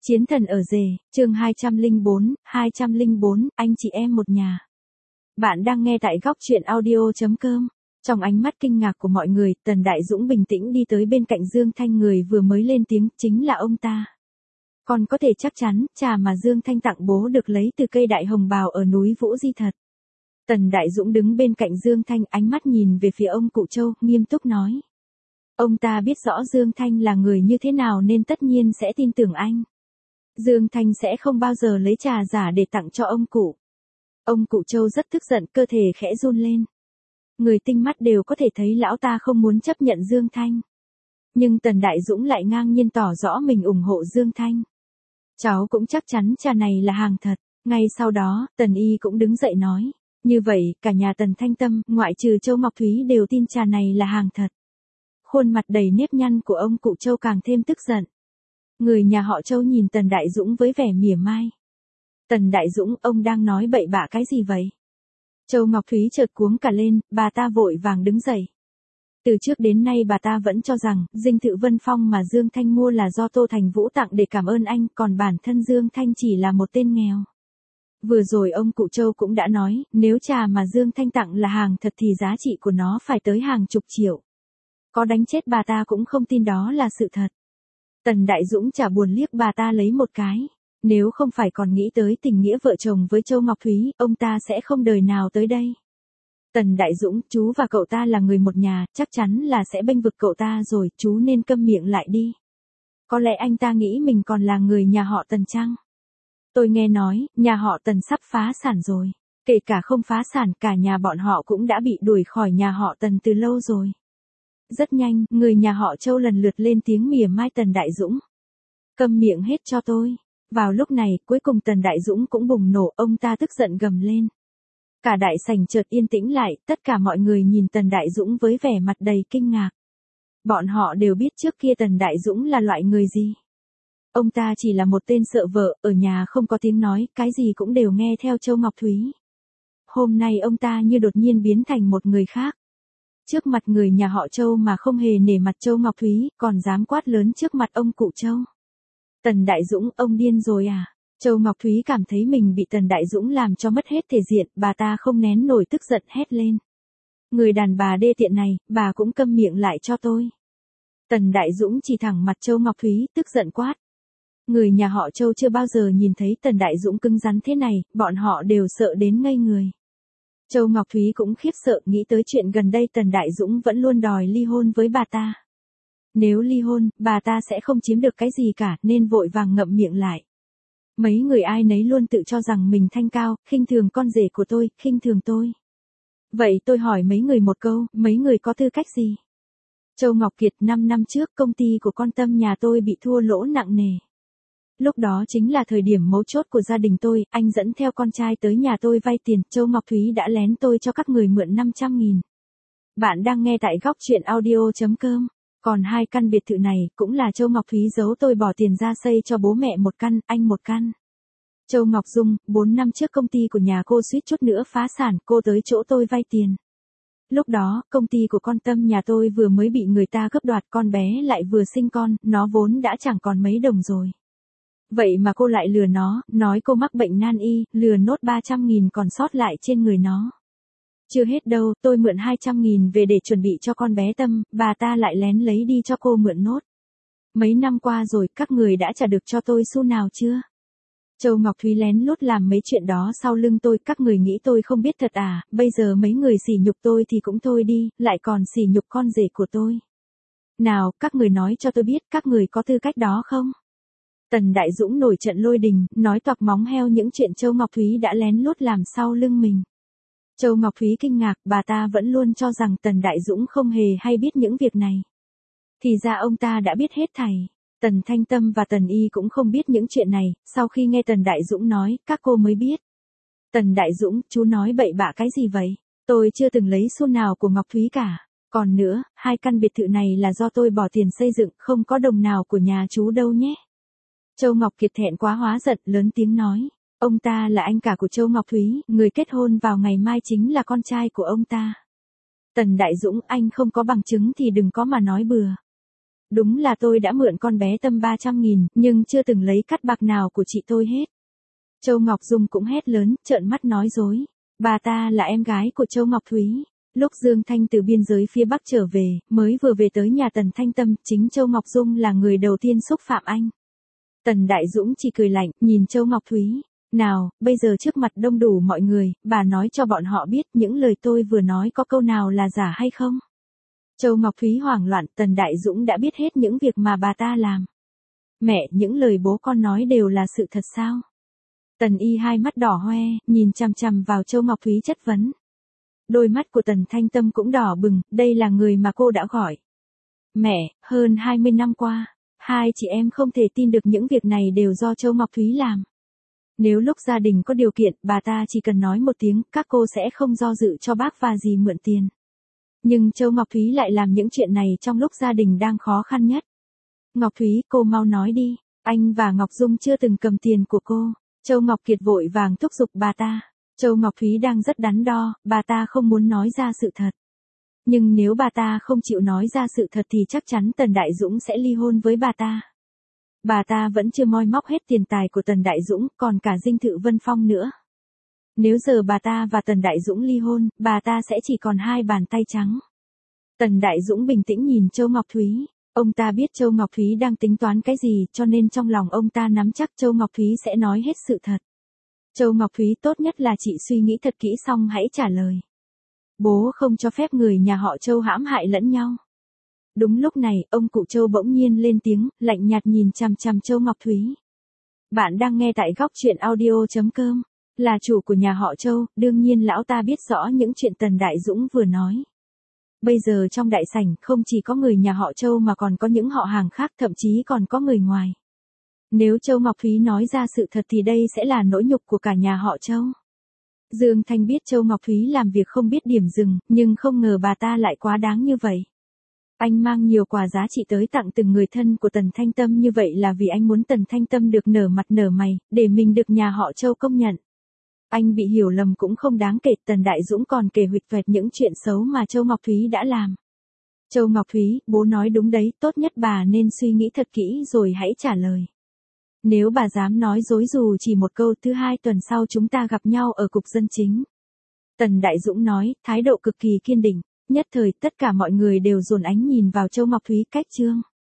Chiến thần ở rể, chương 204, anh chị em một nhà. Bạn đang nghe tại góc truyện audio.com. Trong ánh mắt kinh ngạc của mọi người, Tần Đại Dũng bình tĩnh đi tới bên cạnh Dương Thanh, người vừa mới lên tiếng, chính là ông ta. Còn có thể chắc chắn, trà mà Dương Thanh tặng bố được lấy từ cây đại hồng bào ở núi Vũ Di thật. Tần Đại Dũng đứng bên cạnh Dương Thanh, ánh mắt nhìn về phía ông cụ Châu, nghiêm túc nói. Ông ta biết rõ Dương Thanh là người như thế nào nên tất nhiên sẽ tin tưởng anh. Dương Thanh sẽ không bao giờ lấy trà giả để tặng cho ông cụ. Ông cụ Châu rất tức giận, cơ thể khẽ run lên. Người tinh mắt đều có thể thấy lão ta không muốn chấp nhận Dương Thanh. Nhưng Tần Đại Dũng lại ngang nhiên tỏ rõ mình ủng hộ Dương Thanh. Cháu cũng chắc chắn trà này là hàng thật. Ngay sau đó, Tần Y cũng đứng dậy nói. Như vậy, cả nhà Tần Thanh Tâm, ngoại trừ Châu Ngọc Thúy đều tin trà này là hàng thật. Khuôn mặt đầy nếp nhăn của ông cụ Châu càng thêm tức giận. Người nhà họ Châu nhìn Tần Đại Dũng với vẻ mỉa mai. Tần Đại Dũng, ông đang nói bậy bạ cái gì vậy? Châu Ngọc Thúy chợt cuống cả lên, bà ta vội vàng đứng dậy. Từ trước đến nay bà ta vẫn cho rằng, dinh thự Vân Phong mà Dương Thanh mua là do Tô Thành Vũ tặng để cảm ơn anh, còn bản thân Dương Thanh chỉ là một tên nghèo. Vừa rồi ông cụ Châu cũng đã nói, nếu trà mà Dương Thanh tặng là hàng thật thì giá trị của nó phải tới hàng chục triệu. Có đánh chết bà ta cũng không tin đó là sự thật. Tần Đại Dũng chả buồn liếc bà ta lấy một cái. Nếu không phải còn nghĩ tới tình nghĩa vợ chồng với Châu Ngọc Thúy, ông ta sẽ không đời nào tới đây. Tần Đại Dũng, chú và cậu ta là người một nhà, chắc chắn là sẽ bênh vực cậu ta rồi, chú nên câm miệng lại đi. Có lẽ anh ta nghĩ mình còn là người nhà họ Tần chăng? Tôi nghe nói, nhà họ Tần sắp phá sản rồi. Kể cả không phá sản, cả nhà bọn họ cũng đã bị đuổi khỏi nhà họ Tần từ lâu rồi. Rất nhanh, người nhà họ Châu lần lượt lên tiếng mỉa mai Tần Đại Dũng. Câm miệng hết cho tôi. Vào lúc này, cuối cùng Tần Đại Dũng cũng bùng nổ, ông ta tức giận gầm lên. Cả đại sảnh chợt yên tĩnh lại, tất cả mọi người nhìn Tần Đại Dũng với vẻ mặt đầy kinh ngạc. Bọn họ đều biết trước kia Tần Đại Dũng là loại người gì. Ông ta chỉ là một tên sợ vợ, ở nhà không có tiếng nói, cái gì cũng đều nghe theo Châu Ngọc Thúy. Hôm nay ông ta như đột nhiên biến thành một người khác. Trước mặt người nhà họ Châu mà không hề nể mặt Châu Ngọc Thúy, còn dám quát lớn trước mặt ông cụ Châu. Tần Đại Dũng, ông điên rồi à? Châu Ngọc Thúy cảm thấy mình bị Tần Đại Dũng làm cho mất hết thể diện, bà ta không nén nổi tức giận hét lên. Người đàn bà đê tiện này, bà cũng câm miệng lại cho tôi. Tần Đại Dũng chỉ thẳng mặt Châu Ngọc Thúy, tức giận quát. Người nhà họ Châu chưa bao giờ nhìn thấy Tần Đại Dũng cứng rắn thế này, bọn họ đều sợ đến ngây người. Châu Ngọc Thúy cũng khiếp sợ, nghĩ tới chuyện gần đây Tần Đại Dũng vẫn luôn đòi ly hôn với bà ta. Nếu ly hôn, bà ta sẽ không chiếm được cái gì cả, nên vội vàng ngậm miệng lại. Mấy người ai nấy luôn tự cho rằng mình thanh cao, khinh thường con rể của tôi, khinh thường tôi. Vậy tôi hỏi mấy người một câu, mấy người có tư cách gì? Châu Ngọc Kiệt, 5 năm trước công ty của con Tâm nhà tôi bị thua lỗ nặng nề. Lúc đó chính là thời điểm mấu chốt của gia đình tôi, anh dẫn theo con trai tới nhà tôi vay tiền, Châu Ngọc Thúy đã lén tôi cho các người mượn 500.000. Bạn đang nghe tại góc truyện audio.com. Còn 2 căn biệt thự này, cũng là Châu Ngọc Thúy giấu tôi bỏ tiền ra xây cho bố mẹ một căn, anh một căn. Châu Ngọc Dung, 4 năm trước công ty của nhà cô suýt chút nữa phá sản, cô tới chỗ tôi vay tiền. Lúc đó, công ty của con Tâm nhà tôi vừa mới bị người ta cướp đoạt, con bé lại vừa sinh con, nó vốn đã chẳng còn mấy đồng rồi. Vậy mà cô lại lừa nó, nói cô mắc bệnh nan y, lừa nốt 300.000 còn sót lại trên người nó. Chưa hết đâu, tôi mượn 200.000 về để chuẩn bị cho con bé Tâm, bà ta lại lén lấy đi cho cô mượn nốt. Mấy năm qua rồi, các người đã trả được cho tôi xu nào chưa? Châu Ngọc Thúy lén lút làm mấy chuyện đó sau lưng tôi, các người nghĩ tôi không biết thật à, bây giờ mấy người sỉ nhục tôi thì cũng thôi đi, lại còn sỉ nhục con rể của tôi. Nào, các người nói cho tôi biết các người có tư cách đó không? Tần Đại Dũng nổi trận lôi đình, nói toạc móng heo những chuyện Châu Ngọc Thúy đã lén lút làm sau lưng mình. Châu Ngọc Thúy kinh ngạc, bà ta vẫn luôn cho rằng Tần Đại Dũng không hề hay biết những việc này. Thì ra ông ta đã biết hết thảy. Tần Thanh Tâm và Tần Y cũng không biết những chuyện này, sau khi nghe Tần Đại Dũng nói, các cô mới biết. Tần Đại Dũng, chú nói bậy bạ cái gì vậy? Tôi chưa từng lấy xu nào của Ngọc Thúy cả. Còn nữa, 2 căn biệt thự này là do tôi bỏ tiền xây dựng, không có đồng nào của nhà chú đâu nhé. Châu Ngọc Kiệt thẹn quá hóa giận, lớn tiếng nói. Ông ta là anh cả của Châu Ngọc Thúy, người kết hôn vào ngày mai chính là con trai của ông ta. Tần Đại Dũng, anh không có bằng chứng thì đừng có mà nói bừa. Đúng là tôi đã mượn con bé Tâm 300.000, nhưng chưa từng lấy cắt bạc nào của chị tôi hết. Châu Ngọc Dung cũng hét lớn, trợn mắt nói dối. Bà ta là em gái của Châu Ngọc Thúy. Lúc Dương Thanh từ biên giới phía Bắc trở về, mới vừa về tới nhà Tần Thanh Tâm, chính Châu Ngọc Dung là người đầu tiên xúc phạm anh. Tần Đại Dũng chỉ cười lạnh, nhìn Châu Ngọc Thúy. Nào, bây giờ trước mặt đông đủ mọi người, bà nói cho bọn họ biết những lời tôi vừa nói có câu nào là giả hay không? Châu Ngọc Thúy hoảng loạn, Tần Đại Dũng đã biết hết những việc mà bà ta làm. Mẹ, những lời bố con nói đều là sự thật sao? Tần Y hai mắt đỏ hoe, nhìn chằm chằm vào Châu Ngọc Thúy chất vấn. Đôi mắt của Tần Thanh Tâm cũng đỏ bừng, đây là người mà cô đã gọi. Mẹ, hơn 20 năm qua, hai chị em không thể tin được những việc này đều do Châu Ngọc Thúy làm. Nếu lúc gia đình có điều kiện, bà ta chỉ cần nói một tiếng, các cô sẽ không do dự cho bác và dì mượn tiền. Nhưng Châu Ngọc Thúy lại làm những chuyện này trong lúc gia đình đang khó khăn nhất. Ngọc Thúy, cô mau nói đi, anh và Ngọc Dung chưa từng cầm tiền của cô. Châu Ngọc Kiệt vội vàng thúc giục bà ta. Châu Ngọc Thúy đang rất đắn đo, bà ta không muốn nói ra sự thật. Nhưng nếu bà ta không chịu nói ra sự thật thì chắc chắn Tần Đại Dũng sẽ ly hôn với bà ta. Bà ta vẫn chưa moi móc hết tiền tài của Tần Đại Dũng, còn cả dinh thự Vân Phong nữa. Nếu giờ bà ta và Tần Đại Dũng ly hôn, bà ta sẽ chỉ còn hai bàn tay trắng. Tần Đại Dũng bình tĩnh nhìn Châu Ngọc Thúy. Ông ta biết Châu Ngọc Thúy đang tính toán cái gì, cho nên trong lòng ông ta nắm chắc Châu Ngọc Thúy sẽ nói hết sự thật. Châu Ngọc Thúy, tốt nhất là chị suy nghĩ thật kỹ xong hãy trả lời. Bố không cho phép người nhà họ Châu hãm hại lẫn nhau. Đúng lúc này, ông cụ Châu bỗng nhiên lên tiếng, lạnh nhạt nhìn chằm chằm Châu Ngọc Thúy. Bạn đang nghe tại góc truyện audio.com. Là chủ của nhà họ Châu, đương nhiên lão ta biết rõ những chuyện Tần Đại Dũng vừa nói. Bây giờ trong đại sảnh không chỉ có người nhà họ Châu mà còn có những họ hàng khác, thậm chí còn có người ngoài. Nếu Châu Ngọc Thúy nói ra sự thật thì đây sẽ là nỗi nhục của cả nhà họ Châu. Dương Thanh biết Châu Ngọc Thúy làm việc không biết điểm dừng, nhưng không ngờ bà ta lại quá đáng như vậy. Anh mang nhiều quà giá trị tới tặng từng người thân của Tần Thanh Tâm như vậy là vì anh muốn Tần Thanh Tâm được nở mặt nở mày, để mình được nhà họ Châu công nhận. Anh bị hiểu lầm cũng không đáng kể, Tần Đại Dũng còn kể huỵch toẹt những chuyện xấu mà Châu Ngọc Thúy đã làm. Châu Ngọc Thúy, bố nói đúng đấy, tốt nhất bà nên suy nghĩ thật kỹ rồi hãy trả lời. Nếu bà dám nói dối dù chỉ một câu, thứ hai tuần sau chúng ta gặp nhau ở cục dân chính. Tần Đại Dũng nói, thái độ cực kỳ kiên định. Nhất thời tất cả mọi người đều dồn ánh nhìn vào Châu Ngọc Thúy. Cách chương